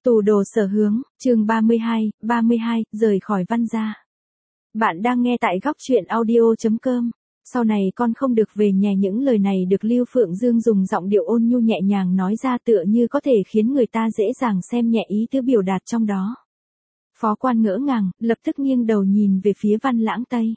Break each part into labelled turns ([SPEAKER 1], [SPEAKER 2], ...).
[SPEAKER 1] Tù đồ sở hướng, chương 32, rời khỏi Văn gia. Bạn đang nghe tại góc truyện audio.com. Sau này con không được về nhà. Những lời này được Lưu Phượng Dương dùng giọng điệu ôn nhu nhẹ nhàng nói ra, tựa như có thể khiến người ta dễ dàng xem nhẹ ý tứ biểu đạt trong đó. Phó Quan ngỡ ngàng, lập tức nghiêng đầu nhìn về phía Văn Lãng Tây.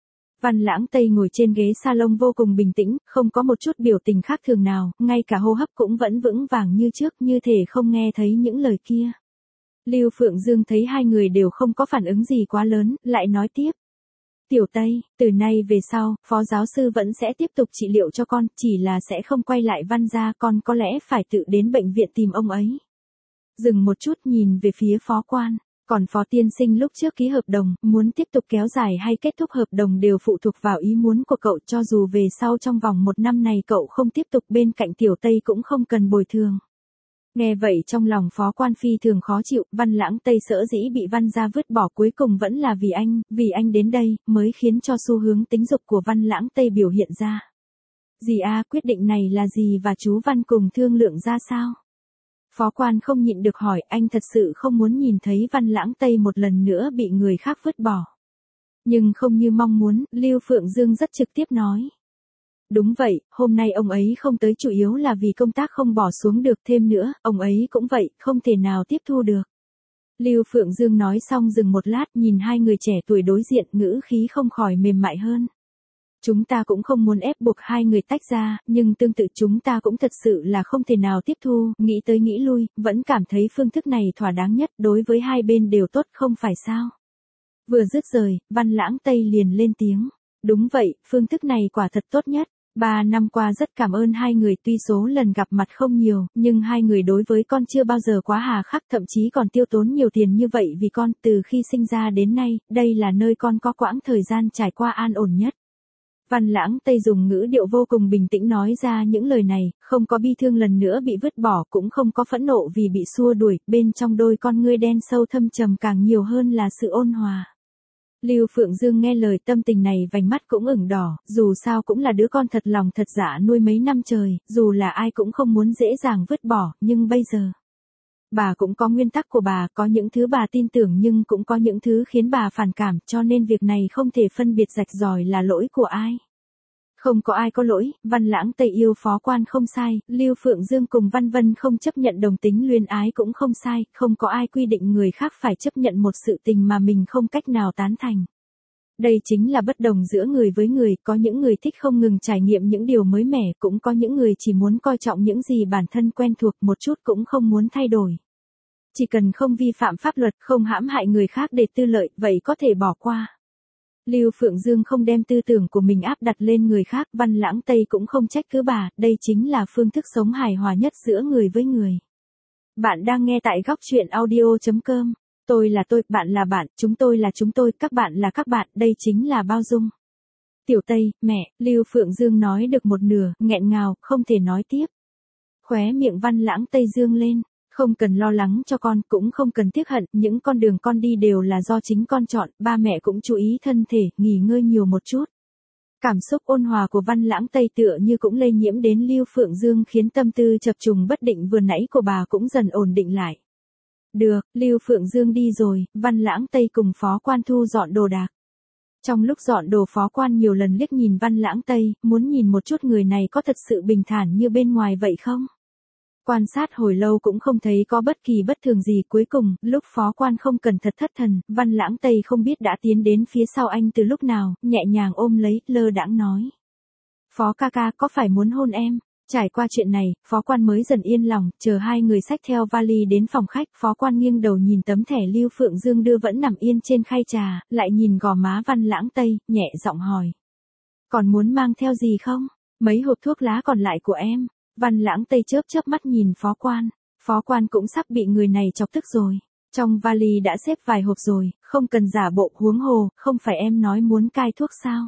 [SPEAKER 1] Văn Lãng Tây ngồi trên ghế salon vô cùng bình tĩnh, không có một chút biểu tình khác thường nào, ngay cả hô hấp cũng vẫn vững vàng như trước, như thể không nghe thấy những lời kia. Lưu Phượng Dương thấy hai người đều không có phản ứng gì quá lớn, lại nói tiếp. Tiểu Tây, từ nay về sau, phó giáo sư vẫn sẽ tiếp tục trị liệu cho con, chỉ là sẽ không quay lại Văn gia, con có lẽ phải tự đến bệnh viện tìm ông ấy. Dừng một chút nhìn về phía Phó Quan. Còn Phó tiên sinh lúc trước ký hợp đồng, muốn tiếp tục kéo dài hay kết thúc hợp đồng đều phụ thuộc vào ý muốn của cậu, cho dù về sau trong vòng 1 năm này cậu không tiếp tục bên cạnh Tiểu Tây cũng không cần bồi thường. Nghe vậy trong lòng Phó Quan phi thường khó chịu, Văn Lãng Tây sở dĩ bị Văn gia vứt bỏ cuối cùng vẫn là vì anh đến đây, mới khiến cho xu hướng tính dục của Văn Lãng Tây biểu hiện ra. Dì a, quyết định này là gì và chú Văn cùng thương lượng ra sao? Phó Quan không nhịn được hỏi, anh thật sự không muốn nhìn thấy Văn Lãng Tây một lần nữa bị người khác vứt bỏ. Nhưng không như mong muốn, Lưu Phượng Dương rất trực tiếp nói. Đúng vậy, hôm nay ông ấy không tới chủ yếu là vì công tác không bỏ xuống được, thêm nữa, ông ấy cũng vậy, không thể nào tiếp thu được. Lưu Phượng Dương nói xong dừng một lát, nhìn hai người trẻ tuổi đối diện, ngữ khí không khỏi mềm mại hơn. Chúng ta cũng không muốn ép buộc hai người tách ra, nhưng tương tự chúng ta cũng thật sự là không thể nào tiếp thu, nghĩ tới nghĩ lui, vẫn cảm thấy phương thức này thỏa đáng nhất, đối với hai bên đều tốt, không phải sao? Vừa dứt lời, Văn Lãng Tây liền lên tiếng. Đúng vậy, phương thức này quả thật tốt nhất. 3 năm qua rất cảm ơn hai người, tuy số lần gặp mặt không nhiều, nhưng hai người đối với con chưa bao giờ quá hà khắc, thậm chí còn tiêu tốn nhiều tiền như vậy vì con. Từ khi sinh ra đến nay, đây là nơi con có quãng thời gian trải qua an ổn nhất. Văn Lãng Tây dùng ngữ điệu vô cùng bình tĩnh nói ra những lời này, không có bi thương lần nữa bị vứt bỏ, cũng không có phẫn nộ vì bị xua đuổi, bên trong đôi con ngươi đen sâu thâm trầm càng nhiều hơn là sự ôn hòa. Lưu Phượng Dương nghe lời tâm tình này vành mắt cũng ửng đỏ, dù sao cũng là đứa con thật lòng thật dạ nuôi mấy năm trời, dù là ai cũng không muốn dễ dàng vứt bỏ, nhưng bây giờ. Bà cũng có nguyên tắc của bà, có những thứ bà tin tưởng nhưng cũng có những thứ khiến bà phản cảm, cho nên việc này không thể phân biệt rạch ròi là lỗi của ai. Không có ai có lỗi, Văn Lãng Tây yêu Phó Quan không sai, Lưu Phượng Dương cùng Văn Vân không chấp nhận đồng tính luyến ái cũng không sai, không có ai quy định người khác phải chấp nhận một sự tình mà mình không cách nào tán thành. Đây chính là bất đồng giữa người với người, có những người thích không ngừng trải nghiệm những điều mới mẻ, cũng có những người chỉ muốn coi trọng những gì bản thân quen thuộc, một chút cũng không muốn thay đổi. Chỉ cần không vi phạm pháp luật, không hãm hại người khác để tư lợi, vậy có thể bỏ qua. Lưu Phượng Dương không đem tư tưởng của mình áp đặt lên người khác, Văn Lãng Tây cũng không trách cứ bà, đây chính là phương thức sống hài hòa nhất giữa người với người. Bạn đang nghe tại góc truyện audio.com. Tôi là tôi, bạn là bạn, chúng tôi là chúng tôi, các bạn là các bạn, đây chính là bao dung. Tiểu Tây, mẹ, Lưu Phượng Dương nói được một nửa, nghẹn ngào, không thể nói tiếp. Khóe miệng Văn Lãng Tây dương lên. Không cần lo lắng cho con, cũng không cần tiếc hận, những con đường con đi đều là do chính con chọn, ba mẹ cũng chú ý thân thể, nghỉ ngơi nhiều một chút. Cảm xúc ôn hòa của Văn Lãng Tây tựa như cũng lây nhiễm đến Lưu Phượng Dương, khiến tâm tư chập trùng bất định vừa nãy của bà cũng dần ổn định lại. Được, Lưu Phượng Dương đi rồi, Văn Lãng Tây cùng Phó Quan thu dọn đồ đạc. Trong lúc dọn đồ, Phó Quan nhiều lần liếc nhìn Văn Lãng Tây, muốn nhìn một chút người này có thật sự bình thản như bên ngoài vậy không? Quan sát hồi lâu cũng không thấy có bất kỳ bất thường gì, cuối cùng, lúc Phó Quan không cẩn thận thất thần, Văn Lãng Tây không biết đã tiến đến phía sau anh từ lúc nào, nhẹ nhàng ôm lấy, lơ đãng nói. Phó ca ca, có phải muốn hôn em? Trải qua chuyện này, Phó Quan mới dần yên lòng, chờ hai người xách theo vali đến phòng khách, Phó Quan nghiêng đầu nhìn tấm thẻ Lưu Phượng Dương đưa vẫn nằm yên trên khay trà, lại nhìn gò má Văn Lãng Tây, nhẹ giọng hỏi. Còn muốn mang theo gì không? Mấy hộp thuốc lá còn lại của em. Văn Lãng Tây chớp chớp mắt nhìn Phó Quan. Phó Quan cũng sắp bị người này chọc tức rồi. Trong vali đã xếp vài hộp rồi, không cần giả bộ, huống hồ, không phải em nói muốn cai thuốc sao?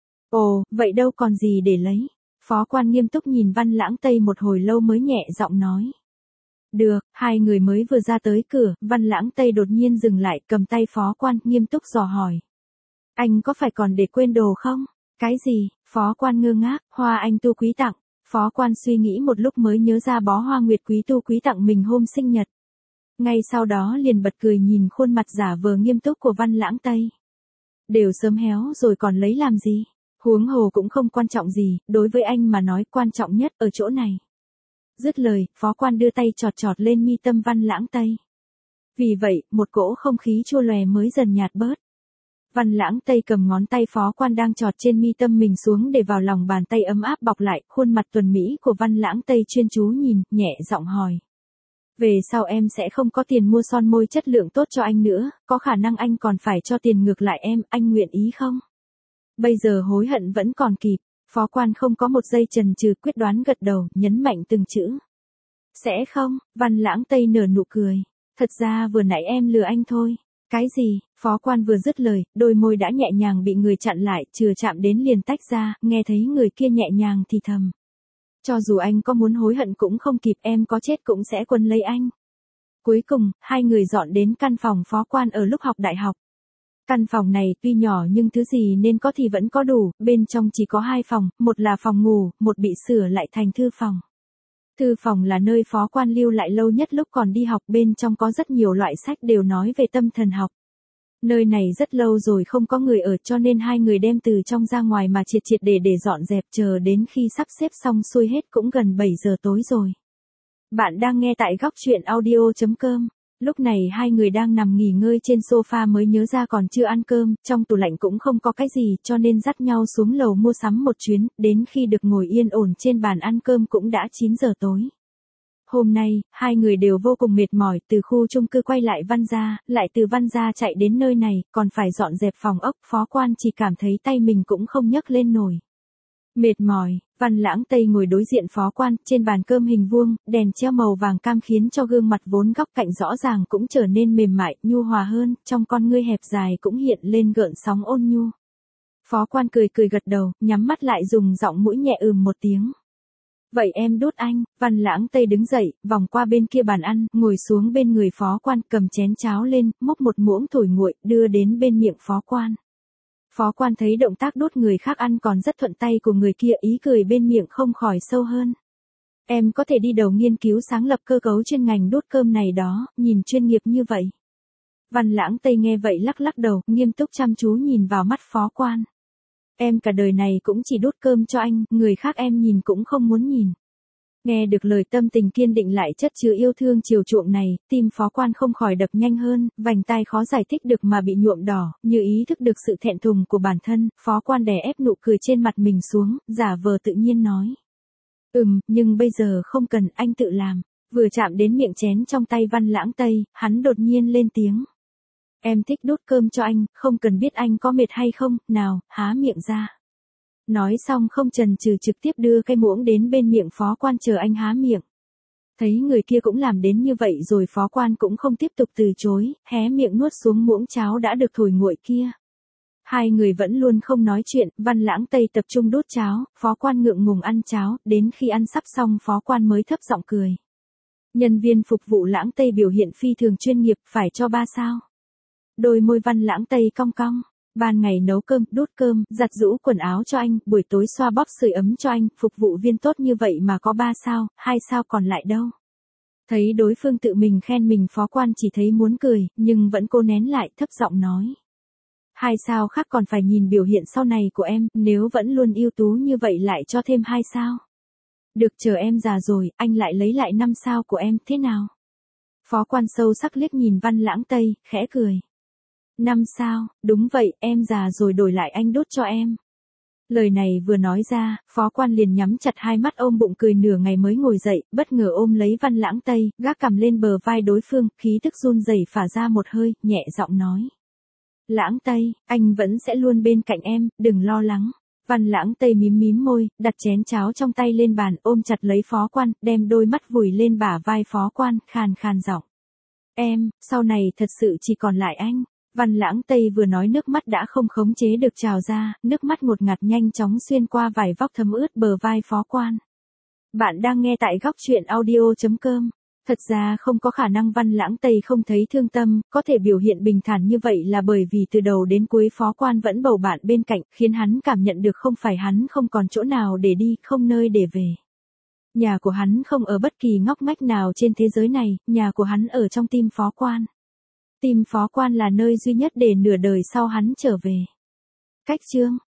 [SPEAKER 1] Ồ, vậy đâu còn gì để lấy. Phó Quan nghiêm túc nhìn Văn Lãng Tây một hồi lâu mới nhẹ giọng nói. Được, hai người mới vừa ra tới cửa, Văn Lãng Tây đột nhiên dừng lại, cầm tay Phó Quan, nghiêm túc dò hỏi. Anh có phải còn để quên đồ không? Cái gì? Phó Quan ngơ ngác, hoa anh tu quý tặng. Phó Quan suy nghĩ một lúc mới nhớ ra bó hoa nguyệt quý tu quý tặng mình hôm sinh nhật. Ngay sau đó liền bật cười nhìn khuôn mặt giả vờ nghiêm túc của Văn Lãng Tây. Đều sớm héo rồi còn lấy làm gì? Huống hồ cũng không quan trọng gì, đối với anh mà nói quan trọng nhất ở chỗ này. Dứt lời, phó quan đưa tay chọt chọt lên mi tâm Văn Lãng Tây. Vì vậy, một cỗ không khí chua lòe mới dần nhạt bớt. Văn Lãng Tây cầm ngón tay phó quan đang chọt trên mi tâm mình xuống để vào lòng bàn tay ấm áp bọc lại, khuôn mặt tuần mỹ của Văn Lãng Tây chuyên chú nhìn, nhẹ giọng hỏi. Về sau em sẽ không có tiền mua son môi chất lượng tốt cho anh nữa, có khả năng anh còn phải cho tiền ngược lại em, anh nguyện ý không? Bây giờ hối hận vẫn còn kịp, phó quan không có một giây chần chừ quyết đoán gật đầu, nhấn mạnh từng chữ. Sẽ không, Văn Lãng Tây nở nụ cười. Thật ra vừa nãy em lừa anh thôi. Cái gì? Phó quan vừa dứt lời, đôi môi đã nhẹ nhàng bị người chặn lại, chừa chạm đến liền tách ra, nghe thấy người kia nhẹ nhàng thì thầm. Cho dù anh có muốn hối hận cũng không kịp, em có chết cũng sẽ quấn lấy anh. Cuối cùng, hai người dọn đến căn phòng phó quan ở lúc học đại học. Căn phòng này tuy nhỏ nhưng thứ gì nên có thì vẫn có đủ, bên trong chỉ có 2 phòng, một là phòng ngủ, một bị sửa lại thành thư phòng. Thư phòng là nơi phó quan lưu lại lâu nhất lúc còn đi học, bên trong có rất nhiều loại sách đều nói về tâm thần học. Nơi này rất lâu rồi không có người ở cho nên hai người đem từ trong ra ngoài mà triệt triệt để dọn dẹp, chờ đến khi sắp xếp xong xuôi hết cũng gần 7 giờ tối rồi. Bạn đang nghe tại góc truyện audio.com. Lúc này hai người đang nằm nghỉ ngơi trên sofa mới nhớ ra còn chưa ăn cơm, trong tủ lạnh cũng không có cái gì cho nên dắt nhau xuống lầu mua sắm một chuyến, đến khi được ngồi yên ổn trên bàn ăn cơm cũng đã 9 giờ tối. Hôm nay, hai người đều vô cùng mệt mỏi, từ khu chung cư quay lại Văn gia, lại từ Văn gia chạy đến nơi này, còn phải dọn dẹp phòng ốc, phó quan chỉ cảm thấy tay mình cũng không nhấc lên nổi. Mệt mỏi, Văn Lãng Tây ngồi đối diện phó quan, trên bàn cơm hình vuông, đèn treo màu vàng cam khiến cho gương mặt vốn góc cạnh rõ ràng cũng trở nên mềm mại, nhu hòa hơn, trong con ngươi hẹp dài cũng hiện lên gợn sóng ôn nhu. Phó quan cười gật đầu, nhắm mắt lại dùng giọng mũi nhẹ một tiếng. Vậy em đút anh. Văn Lãng Tây đứng dậy, vòng qua bên kia bàn ăn, ngồi xuống bên người phó quan, cầm chén cháo lên, múc một muỗng thổi nguội, đưa đến bên miệng phó quan. Phó quan thấy động tác đút người khác ăn còn rất thuận tay của người kia, ý cười bên miệng không khỏi sâu hơn. Em có thể đi đầu nghiên cứu sáng lập cơ cấu chuyên ngành đút cơm này đó, nhìn chuyên nghiệp như vậy. Văn Lãng Tây nghe vậy lắc đầu, nghiêm túc chăm chú nhìn vào mắt phó quan. Em cả đời này cũng chỉ đút cơm cho anh, người khác em nhìn cũng không muốn nhìn. Nghe được lời tâm tình kiên định lại chất chứa yêu thương chiều chuộng này, tim phó quan không khỏi đập nhanh hơn, vành tai khó giải thích được mà bị nhuộm đỏ, như ý thức được sự thẹn thùng của bản thân, phó quan đè ép nụ cười trên mặt mình xuống, giả vờ tự nhiên nói. Nhưng bây giờ không cần, anh tự làm. Vừa chạm đến miệng chén trong tay Văn Lãng Tây, hắn đột nhiên lên tiếng. Em thích đút cơm cho anh, không cần biết anh có mệt hay không, nào, há miệng ra. Nói xong không chần chừ trực tiếp đưa cái muỗng đến bên miệng phó quan chờ anh há miệng. Thấy người kia cũng làm đến như vậy rồi phó quan cũng không tiếp tục từ chối, hé miệng nuốt xuống muỗng cháo đã được thổi nguội kia. Hai người vẫn luôn không nói chuyện, Văn Lãng Tây tập trung đút cháo, phó quan ngượng ngùng ăn cháo, đến khi ăn sắp xong phó quan mới thấp giọng cười. Nhân viên phục vụ Lãng Tây biểu hiện phi thường chuyên nghiệp, phải cho 3 sao. Đôi môi Văn Lãng Tây cong cong. Ban ngày nấu cơm, đút cơm, giặt giũ quần áo cho anh, buổi tối xoa bóp sưởi ấm cho anh, phục vụ viên tốt như vậy mà có 3 sao, 2 sao còn lại đâu. Thấy đối phương tự mình khen mình phó quan chỉ thấy muốn cười, nhưng vẫn cố nén lại thấp giọng nói. 2 sao khác còn phải nhìn biểu hiện sau này của em, nếu vẫn luôn ưu tú như vậy lại cho thêm 2 sao. Được chờ em già rồi, anh lại lấy lại 5 sao của em, thế nào? Phó quan sâu sắc liếc nhìn Văn Lãng Tây, khẽ cười. 5 sao, đúng vậy, em già rồi đổi lại anh đút cho em. Lời này vừa nói ra, phó quan liền nhắm chặt hai mắt ôm bụng cười nửa ngày mới ngồi dậy, bất ngờ ôm lấy Văn Lãng Tây, gác cằm lên bờ vai đối phương, khí tức run rẩy phả ra một hơi, nhẹ giọng nói. Lãng Tây, anh vẫn sẽ luôn bên cạnh em, đừng lo lắng. Văn Lãng Tây mím môi, đặt chén cháo trong tay lên bàn, ôm chặt lấy phó quan, đem đôi mắt vùi lên bả vai phó quan, khàn giọng. Em, sau này thật sự chỉ còn lại anh. Văn Lãng Tây vừa nói nước mắt đã không khống chế được trào ra, nước mắt ngột ngạt nhanh chóng xuyên qua vải vóc thấm ướt bờ vai phó quan. Bạn đang nghe tại góc truyện audio.com. Thật ra không có khả năng Văn Lãng Tây không thấy thương tâm, có thể biểu hiện bình thản như vậy là bởi vì từ đầu đến cuối phó quan vẫn bầu bạn bên cạnh, khiến hắn cảm nhận được không phải hắn không còn chỗ nào để đi, không nơi để về. Nhà của hắn không ở bất kỳ ngóc ngách nào trên thế giới này, nhà của hắn ở trong tim Phó Quan. Tim Phó Quan là nơi duy nhất để nửa đời sau hắn trở về. Cách chương